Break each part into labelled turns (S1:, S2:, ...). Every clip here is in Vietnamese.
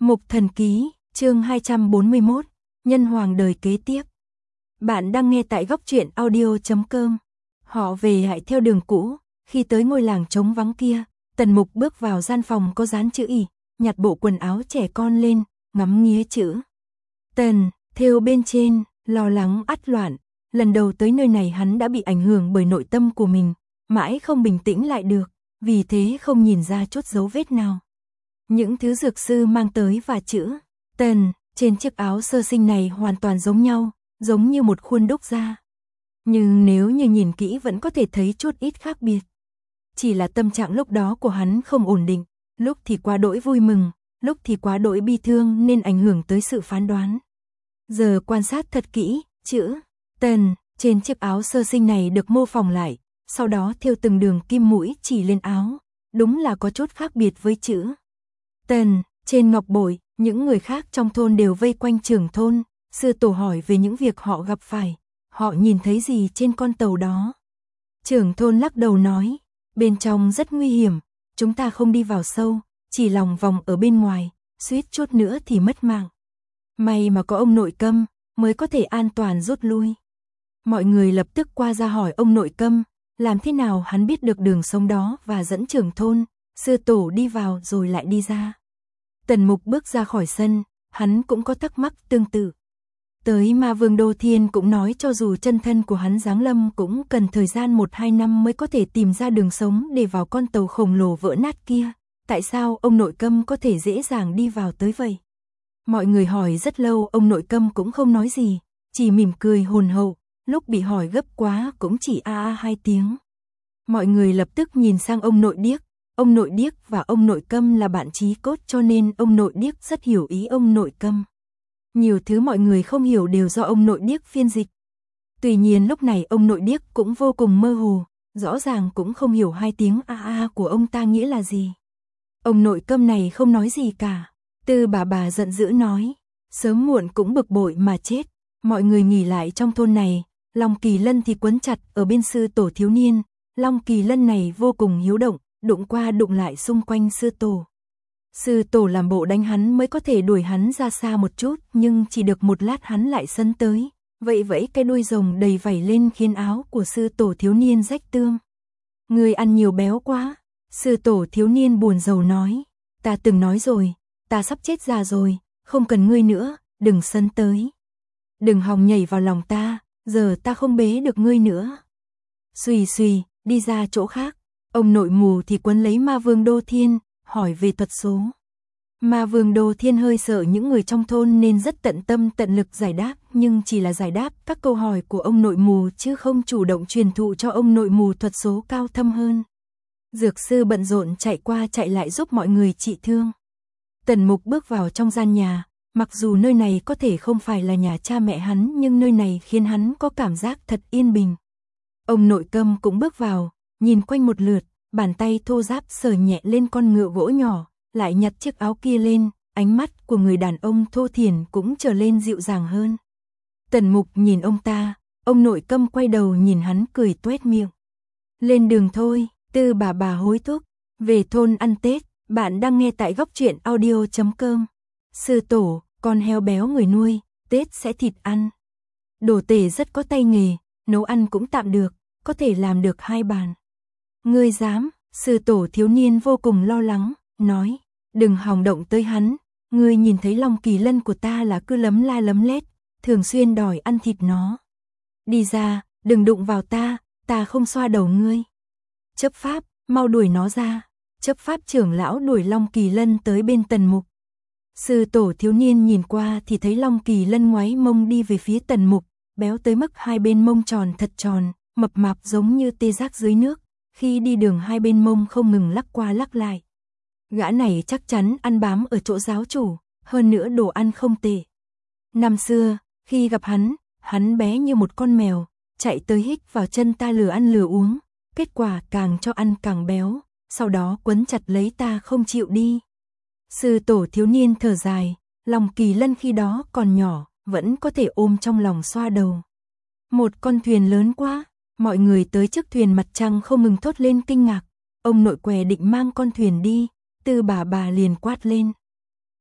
S1: Mục Thần Ký, chương 241, Nhân Hoàng đời kế tiếp. Bạn đang nghe tại góc truyện audio.com. Họ về hại theo đường cũ, khi tới ngôi làng trống vắng kia, Tần Mục bước vào gian phòng có dán chữ Y, nhặt bộ quần áo trẻ con lên, ngắm nghía chữ Tần, thêu bên trên, lo lắng ắt loạn. Lần đầu tới nơi này hắn đã bị ảnh hưởng bởi nội tâm của mình, mãi không bình tĩnh lại được, vì thế không nhìn ra chút dấu vết nào. Những thứ dược sư mang tới và chữ Tần trên chiếc áo sơ sinh này hoàn toàn giống nhau, giống như một khuôn đúc ra. Nhưng nếu như nhìn kỹ vẫn có thể thấy chút ít khác biệt. Chỉ là tâm trạng lúc đó của hắn không ổn định, lúc thì quá đỗi vui mừng, lúc thì quá đỗi bi thương nên ảnh hưởng tới sự phán đoán. Giờ quan sát thật kỹ, chữ Tần trên chiếc áo sơ sinh này được mô phỏng lại, sau đó thêu từng đường kim mũi chỉ lên áo, đúng là có chút khác biệt với chữ Tần trên ngọc bội. Những người khác trong thôn đều vây quanh trưởng thôn, sư tổ hỏi về những việc họ gặp phải, họ nhìn thấy gì trên con tàu đó. Trưởng thôn lắc đầu nói, bên trong rất nguy hiểm, chúng ta không đi vào sâu, chỉ lòng vòng ở bên ngoài, suýt chút nữa thì mất mạng. May mà có ông nội Câm, mới có thể an toàn rút lui. Mọi người lập tức qua ra hỏi ông nội Câm, làm thế nào hắn biết được đường sống đó và dẫn trưởng thôn, sư tổ đi vào rồi lại đi ra. Tần Mục bước ra khỏi sân, hắn cũng có thắc mắc tương tự. Tới Ma Vương Đô Thiên cũng nói cho dù chân thân của hắn giáng lâm cũng cần thời gian 1-2 năm mới có thể tìm ra đường sống để vào con tàu khổng lồ vỡ nát kia. Tại sao ông nội Câm có thể dễ dàng đi vào tới vậy? Mọi người hỏi rất lâu, ông nội Câm cũng không nói gì, chỉ mỉm cười hồn hậu, lúc bị hỏi gấp quá cũng chỉ a a 2 tiếng. Mọi người lập tức nhìn sang ông nội Điếc. Ông nội Điếc và ông nội Câm là bạn chí cốt cho nên ông nội Điếc rất hiểu ý ông nội Câm. Nhiều thứ mọi người không hiểu đều do ông nội Điếc phiên dịch. Tuy nhiên lúc này ông nội Điếc cũng vô cùng mơ hồ, rõ ràng cũng không hiểu 2 tiếng a a của ông ta nghĩa là gì. Ông nội Câm này không nói gì cả. Tư bà giận dữ nói, sớm muộn cũng bực bội mà chết. Mọi người nghỉ lại trong thôn này, Long Kỳ Lân thì quấn chặt ở bên sư tổ thiếu niên. Long Kỳ Lân này vô cùng hiếu động, đụng qua đụng lại xung quanh sư tổ. Sư tổ làm bộ đánh hắn mới có thể đuổi hắn ra xa một chút, nhưng chỉ được một lát hắn lại sấn tới, vậy vẫy cái đuôi rồng đầy vảy lên khiến áo của sư tổ thiếu niên rách tươm. Người ăn nhiều béo quá, sư tổ thiếu niên buồn rầu nói, ta từng nói rồi, ta sắp chết già rồi, không cần ngươi nữa, đừng sấn tới. Đừng hòng nhảy vào lòng ta, giờ ta không bế được ngươi nữa. Xùy xùy, đi ra chỗ khác. Ông nội mù thì quấn lấy Ma Vương Đô Thiên, hỏi về thuật số. Ma Vương Đô Thiên hơi sợ những người trong thôn nên rất tận tâm tận lực giải đáp, nhưng chỉ là giải đáp các câu hỏi của ông nội mù chứ không chủ động truyền thụ cho ông nội mù thuật số cao thâm hơn. Dược sư bận rộn chạy qua chạy lại giúp mọi người trị thương. Tần Mục bước vào trong gian nhà, mặc dù nơi này có thể không phải là nhà cha mẹ hắn nhưng nơi này khiến hắn có cảm giác thật yên bình. Ông nội Câm cũng bước vào, nhìn quanh một lượt, bàn tay thô ráp sờ nhẹ lên con ngựa gỗ nhỏ, lại nhặt chiếc áo kia lên, ánh mắt của người đàn ông thô thiển cũng trở lên dịu dàng hơn. Tần Mục nhìn ông ta, ông nội Câm quay đầu nhìn hắn cười tuét miệng. Lên đường thôi, Tư bà hối thúc, về thôn ăn Tết, bạn đang nghe tại góc truyện audio.com. Sư tổ, con heo béo người nuôi, Tết sẽ thịt ăn. Đồ tể rất có tay nghề, nấu ăn cũng tạm được, có thể làm được 2 bàn. Ngươi dám, sư tổ thiếu niên vô cùng lo lắng, nói, đừng hòng động tới hắn, ngươi nhìn thấy Long Kỳ Lân của ta là cứ lấm la lấm lét, thường xuyên đòi ăn thịt nó. Đi ra, đừng đụng vào ta không xoa đầu ngươi. Chấp pháp, mau đuổi nó ra. Chấp pháp trưởng lão đuổi Long Kỳ Lân tới bên Tần Mục. Sư tổ thiếu niên nhìn qua thì thấy Long Kỳ Lân ngoáy mông đi về phía Tần Mục, béo tới mức 2 bên mông tròn thật tròn, mập mạp giống như tê giác dưới nước. Khi đi đường 2 bên mông không ngừng lắc qua lắc lại. Gã này chắc chắn ăn bám ở chỗ giáo chủ, hơn nữa đồ ăn không tệ. Năm xưa, khi gặp hắn bé như một con mèo, chạy tới hích vào chân ta lừa ăn lừa uống, kết quả càng cho ăn càng béo, sau đó quấn chặt lấy ta không chịu đi. Sư tổ thiếu niên thở dài, Long Kỳ Lân khi đó còn nhỏ, vẫn có thể ôm trong lòng xoa đầu. Một con thuyền lớn quá. Mọi người tới trước thuyền mặt trăng không ngừng thốt lên kinh ngạc. Ông nội què định mang con thuyền đi, Tư bà liền quát lên.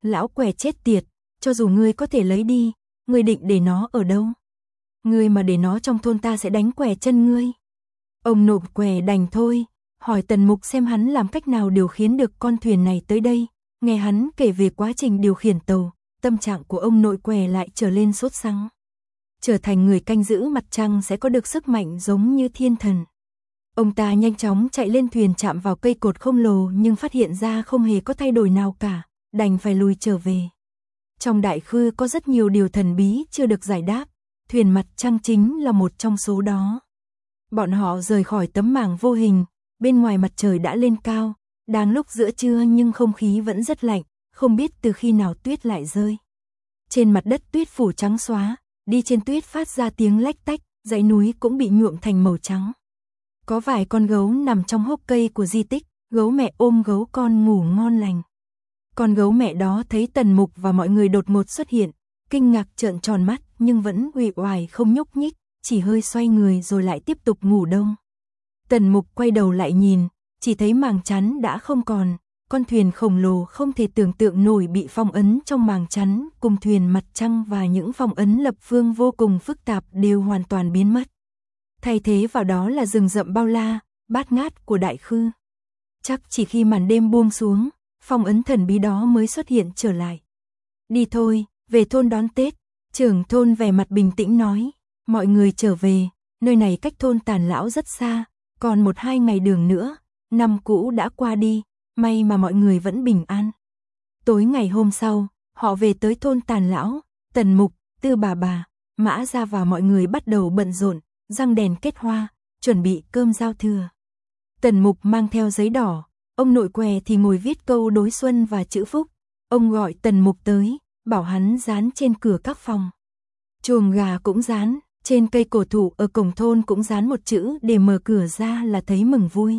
S1: Lão què chết tiệt, cho dù ngươi có thể lấy đi, ngươi định để nó ở đâu? Ngươi mà để nó trong thôn ta sẽ đánh què chân ngươi. Ông nội què đành thôi, hỏi Tần Mục xem hắn làm cách nào điều khiển được con thuyền này tới đây. Nghe hắn kể về quá trình điều khiển tàu, tâm trạng của ông nội què lại trở lên sốt sắng. Trở thành người canh giữ mặt trăng sẽ có được sức mạnh giống như thiên thần. Ông ta nhanh chóng chạy lên thuyền chạm vào cây cột khổng lồ nhưng phát hiện ra không hề có thay đổi nào cả, đành phải lùi trở về. Trong đại khư có rất nhiều điều thần bí chưa được giải đáp, thuyền mặt trăng chính là một trong số đó. Bọn họ rời khỏi tấm màng vô hình, bên ngoài mặt trời đã lên cao, đang lúc giữa trưa nhưng không khí vẫn rất lạnh, không biết từ khi nào tuyết lại rơi. Trên mặt đất tuyết phủ trắng xóa, đi trên tuyết phát ra tiếng lách tách, dãy núi cũng bị nhuộm thành màu trắng. Có vài con gấu nằm trong hốc cây của di tích, gấu mẹ ôm gấu con ngủ ngon lành. Con gấu mẹ đó thấy Tần Mục và mọi người đột ngột xuất hiện, kinh ngạc trợn tròn mắt nhưng vẫn uể oải không nhúc nhích, chỉ hơi xoay người rồi lại tiếp tục ngủ đông. Tần Mục quay đầu lại nhìn, chỉ thấy màng chắn đã không còn, con thuyền khổng lồ không thể tưởng tượng nổi bị phong ấn trong màng chắn, cùng thuyền mặt trăng và những phong ấn lập phương vô cùng phức tạp đều hoàn toàn biến mất. Thay thế vào đó là rừng rậm bao la, bát ngát của đại khư. Chắc chỉ khi màn đêm buông xuống, phong ấn thần bí đó mới xuất hiện trở lại. Đi thôi, về thôn đón Tết, trưởng thôn vẻ mặt bình tĩnh nói, mọi người trở về, nơi này cách thôn Tàn Lão rất xa, còn 1-2 ngày đường nữa, năm cũ đã qua đi, may mà mọi người vẫn bình an. Tối ngày hôm sau, họ về tới thôn Tàn Lão, Tần Mục, Tư bà, Mã Gia và mọi người bắt đầu bận rộn, răng đèn kết hoa, chuẩn bị cơm giao thừa. Tần Mục mang theo giấy đỏ, ông nội què thì ngồi viết câu đối xuân và chữ phúc. Ông gọi Tần Mục tới, bảo hắn dán trên cửa các phòng. Chuồng gà cũng dán, trên cây cổ thụ ở cổng thôn cũng dán một chữ để mở cửa ra là thấy mừng vui.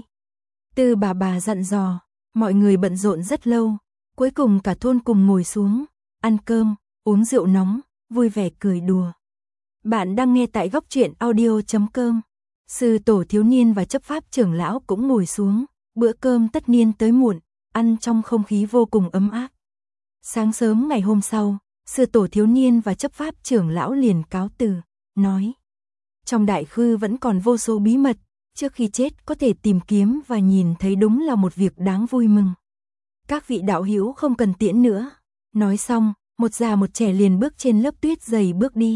S1: Tư bà dặn dò, mọi người bận rộn rất lâu, cuối cùng cả thôn cùng ngồi xuống, ăn cơm, uống rượu nóng, vui vẻ cười đùa. Bạn đang nghe tại góc truyện audio.com. Sư tổ thiếu niên và chấp pháp trưởng lão cũng ngồi xuống, bữa cơm tất niên tới muộn, ăn trong không khí vô cùng ấm áp. Sáng sớm ngày hôm sau, sư tổ thiếu niên và chấp pháp trưởng lão liền cáo từ, nói: trong đại khư vẫn còn vô số bí mật, trước khi chết có thể tìm kiếm và nhìn thấy đúng là một việc đáng vui mừng. Các vị đạo hữu không cần tiễn nữa. Nói xong, một già một trẻ liền bước trên lớp tuyết dày bước đi.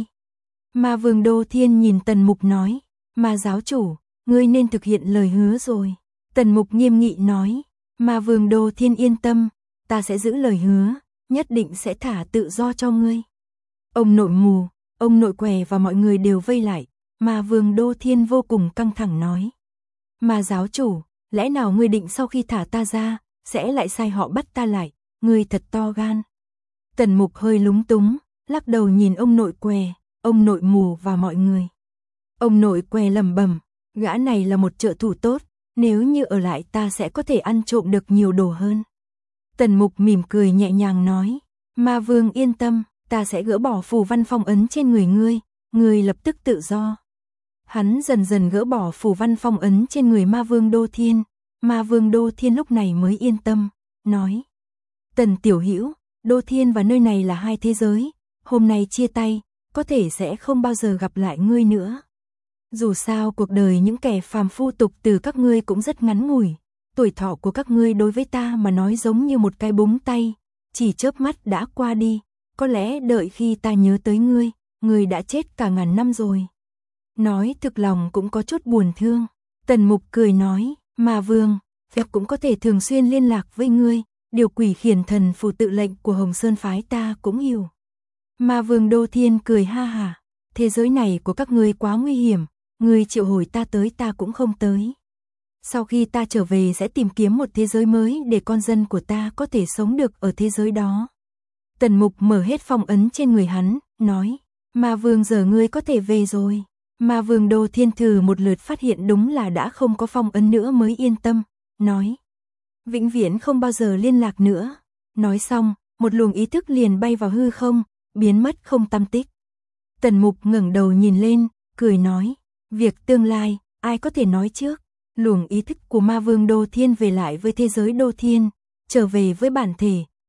S1: Ma Vương Đô Thiên nhìn Tần Mục nói: Ma giáo chủ, ngươi nên thực hiện lời hứa rồi. Tần Mục nghiêm nghị nói: Ma Vương Đô Thiên yên tâm, ta sẽ giữ lời hứa, nhất định sẽ thả tự do cho ngươi. Ông nội mù, ông nội què và mọi người đều vây lại. Ma Vương Đô Thiên vô cùng căng thẳng nói: Ma giáo chủ, lẽ nào ngươi định sau khi thả ta ra, sẽ lại sai họ bắt ta lại, ngươi thật to gan. Tần Mục hơi lúng túng, lắc đầu nhìn ông nội què, ông nội mù và mọi người. Ông nội què lẩm bẩm, gã này là một trợ thủ tốt, nếu như ở lại ta sẽ có thể ăn trộm được nhiều đồ hơn. Tần Mục mỉm cười nhẹ nhàng nói: Ma Vương yên tâm, ta sẽ gỡ bỏ phù văn phong ấn trên người ngươi lập tức tự do. Hắn dần dần gỡ bỏ phù văn phong ấn trên người Ma Vương Đô Thiên. Ma Vương Đô Thiên lúc này mới yên tâm, nói: Tần tiểu hữu, Đô Thiên và nơi này là hai thế giới, hôm nay chia tay, có thể sẽ không bao giờ gặp lại ngươi nữa. Dù sao cuộc đời những kẻ phàm phu tục từ các ngươi cũng rất ngắn ngủi, tuổi thọ của các ngươi đối với ta mà nói giống như một cái búng tay, chỉ chớp mắt đã qua đi, có lẽ đợi khi ta nhớ tới ngươi đã chết cả ngàn năm rồi. Nói thực lòng cũng có chút buồn thương. Tần Mục cười nói: Ma Vương, phép cũng có thể thường xuyên liên lạc với ngươi, điều quỷ khiển thần phù tự lệnh của Hồng Sơn phái ta cũng hiểu. Ma Vương Đô Thiên cười ha hả, thế giới này của các ngươi quá nguy hiểm, ngươi triệu hồi ta tới ta cũng không tới. Sau khi ta trở về sẽ tìm kiếm một thế giới mới để con dân của ta có thể sống được ở thế giới đó. Tần Mục mở hết phong ấn trên người hắn, nói: Ma Vương giờ ngươi có thể về rồi. Ma Vương Đô Thiên thử một lượt phát hiện đúng là đã không có phong ấn nữa mới yên tâm, nói: vĩnh viễn không bao giờ liên lạc nữa. Nói xong, một luồng ý thức liền bay vào hư không, biến mất không tăm tích. Tần Mục ngẩng đầu nhìn lên, cười nói: việc tương lai, ai có thể nói trước. Luồng ý thức của Ma Vương Đô Thiên về lại với thế giới Đô Thiên, trở về với bản thể,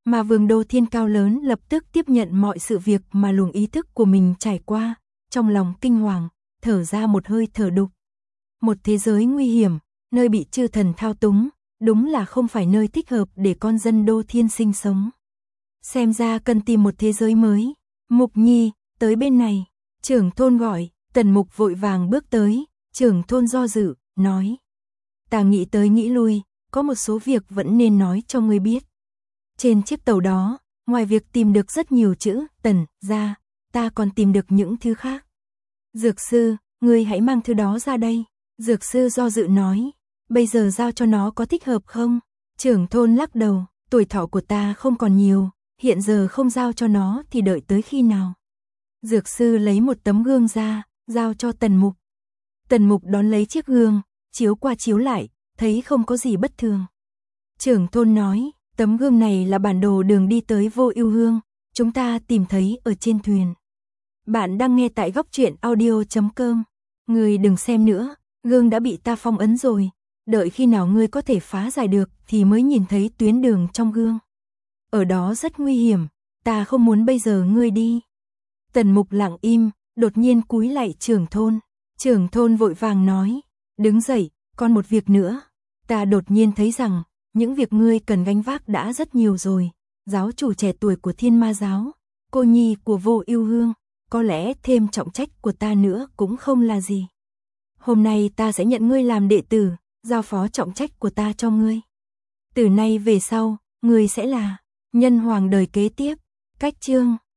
S1: Mà Vương Đô Thiên cao lớn lập tức tiếp nhận mọi sự việc mà luồng ý thức của mình trải qua, trong lòng kinh hoàng, thở ra một hơi thở đục. Một thế giới nguy hiểm, nơi bị chư thần thao túng, đúng là không phải nơi thích hợp để con dân Đô Thiên sinh sống. Xem ra cần tìm một thế giới mới. Mục Nhi, tới bên này. Trưởng thôn gọi, Tần Mục vội vàng bước tới, trưởng thôn do dự, nói. Ta nghĩ tới nghĩ lui, có một số việc vẫn nên nói cho ngươi biết. Trên chiếc tàu đó, ngoài việc tìm được rất nhiều chữ Tần ra, ta còn tìm được những thứ khác. Dược sư, ngươi hãy mang thứ đó ra đây. Dược sư do dự nói, bây giờ giao cho nó có thích hợp không? Trưởng thôn lắc đầu, tuổi thọ của ta không còn nhiều, hiện giờ không giao cho nó thì đợi tới khi nào? Dược sư lấy một tấm gương ra, giao cho Tần Mục. Tần Mục đón lấy chiếc gương, chiếu qua chiếu lại, thấy không có gì bất thường. Trưởng thôn nói, tấm gương này là bản đồ đường đi tới Vô Ưu Hương, chúng ta tìm thấy ở trên thuyền. Bạn đang nghe tại góc truyện audio.com. Ngươi đừng xem nữa, gương đã bị ta phong ấn rồi, đợi khi nào ngươi có thể phá giải được thì mới nhìn thấy tuyến đường trong gương. Ở đó rất nguy hiểm, ta không muốn bây giờ ngươi đi. Tần Mục lặng im, đột nhiên cúi lạy trưởng thôn. Trưởng thôn vội vàng nói, đứng dậy, còn một việc nữa. Ta đột nhiên thấy rằng, những việc ngươi cần gánh vác đã rất nhiều rồi. Giáo chủ trẻ tuổi của Thiên Ma giáo, cô nhi của Vô Ưu Hương, có lẽ thêm trọng trách của ta nữa cũng không là gì. Hôm nay ta sẽ nhận ngươi làm đệ tử, giao phó trọng trách của ta cho ngươi. Từ nay về sau, ngươi sẽ là nhân hoàng đời kế tiếp. Cách chương